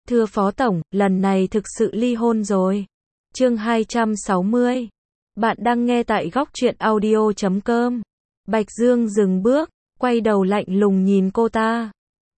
Thưa Phó Tổng, lần này thực sự ly hôn rồi. Chương 260. Bạn đang nghe tại góc truyện audio.com. Bạch Dương dừng bước, quay đầu lạnh lùng nhìn cô ta.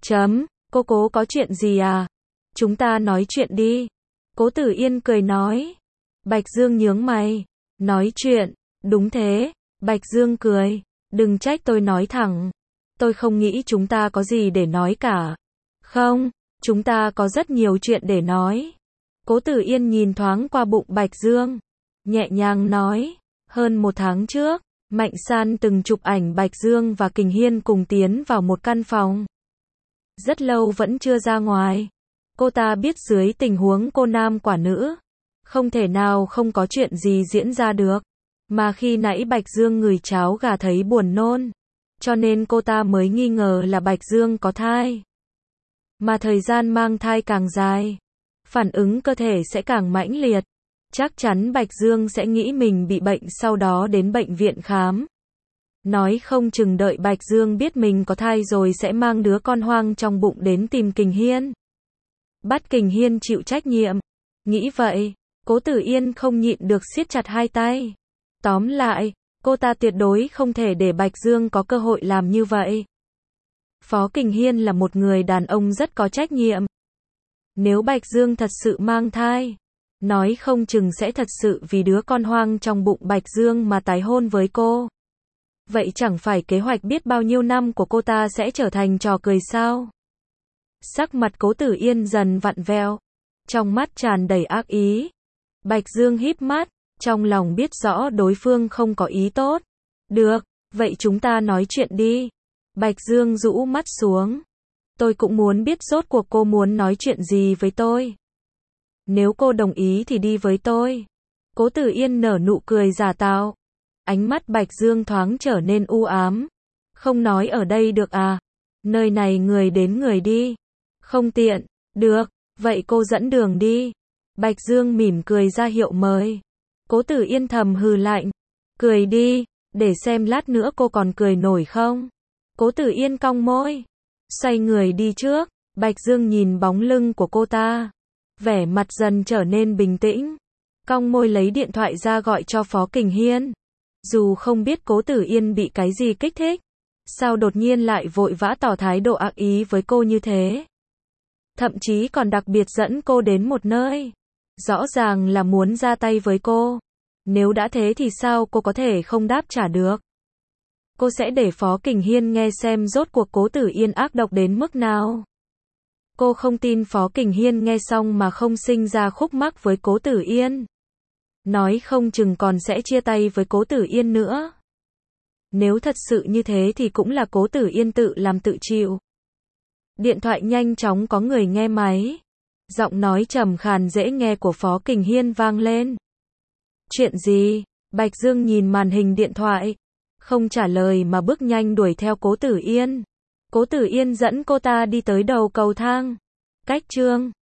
Cô Cố có chuyện gì à? Chúng ta nói chuyện đi. Cố Tử Yên cười nói. Bạch Dương nhướng mày. Nói chuyện, đúng thế. Bạch Dương cười. Đừng trách tôi nói thẳng. Tôi không nghĩ chúng ta có gì để nói cả. Không, chúng ta có rất nhiều chuyện để nói. Cố Tử Yên nhìn thoáng qua bụng Bạch Dương, nhẹ nhàng nói. Hơn 1 tháng trước, Mạnh San từng chụp ảnh Bạch Dương và Kình Hiên cùng tiến vào một căn phòng. Rất lâu vẫn chưa ra ngoài. Cô ta biết dưới tình huống cô nam quả nữ, không thể nào không có chuyện gì diễn ra được. Mà khi nãy Bạch Dương ngửi cháo gà thấy buồn nôn, cho nên cô ta mới nghi ngờ là Bạch Dương có thai. Mà thời gian mang thai càng dài, phản ứng cơ thể sẽ càng mãnh liệt. Chắc chắn Bạch Dương sẽ nghĩ mình bị bệnh, sau đó đến bệnh viện khám. Nói không chừng đợi Bạch Dương biết mình có thai rồi sẽ mang đứa con hoang trong bụng đến tìm Kình Hiên. Bắt Kình Hiên chịu trách nhiệm. Nghĩ vậy, Cố Tử Yên không nhịn được siết chặt hai tay. Tóm lại, cô ta tuyệt đối không thể để Bạch Dương có cơ hội làm như vậy. Phó Kình Hiên là một người đàn ông rất có trách nhiệm. Nếu Bạch Dương thật sự mang thai, nói không chừng sẽ thật sự vì đứa con hoang trong bụng Bạch Dương mà tái hôn với cô. Vậy chẳng phải kế hoạch biết bao nhiêu năm của cô ta sẽ trở thành trò cười sao? Sắc mặt Cố Tử Yên dần vặn vẹo, trong mắt tràn đầy ác ý. Bạch Dương híp mắt, trong lòng biết rõ đối phương không có ý tốt. Được, vậy chúng ta nói chuyện đi. Bạch Dương rũ mắt xuống. Tôi cũng muốn biết rốt cuộc cô muốn nói chuyện gì với tôi. Nếu cô đồng ý thì đi với tôi. Cố Tử Yên nở nụ cười giả tạo. Ánh mắt Bạch Dương thoáng trở nên u ám. Không nói ở đây được à? Nơi này người đến người đi. Không tiện. Được, vậy cô dẫn đường đi. Bạch Dương mỉm cười ra hiệu mời. Cố Tử Yên thầm hừ lạnh. Cười đi, để xem lát nữa cô còn cười nổi không. Cố Tử Yên cong môi, xoay người đi trước. Bạch Dương nhìn bóng lưng của cô ta, vẻ mặt dần trở nên bình tĩnh, cong môi lấy điện thoại ra gọi cho Phó Kình Hiên. Dù không biết Cố Tử Yên bị cái gì kích thích, sao đột nhiên lại vội vã tỏ thái độ ác ý với cô như thế. Thậm chí còn đặc biệt dẫn cô đến một nơi, rõ ràng là muốn ra tay với cô. Nếu đã thế thì sao cô có thể không đáp trả được. Cô sẽ để Phó Kình Hiên nghe xem rốt cuộc Cố Tử Yên ác độc đến mức nào. Cô không tin Phó Kình Hiên nghe xong mà không sinh ra khúc mắc với Cố Tử Yên. Nói không chừng còn sẽ chia tay với Cố Tử Yên nữa. Nếu thật sự như thế thì cũng là Cố Tử Yên tự làm tự chịu. Điện thoại nhanh chóng có người nghe máy. Giọng nói trầm khàn dễ nghe của Phó Kình Hiên vang lên. Chuyện gì? Bạch Dương nhìn màn hình điện thoại, không trả lời mà bước nhanh đuổi theo Cố Tử Yên. Cố Tử Yên dẫn cô ta đi tới đầu cầu thang. Cách chương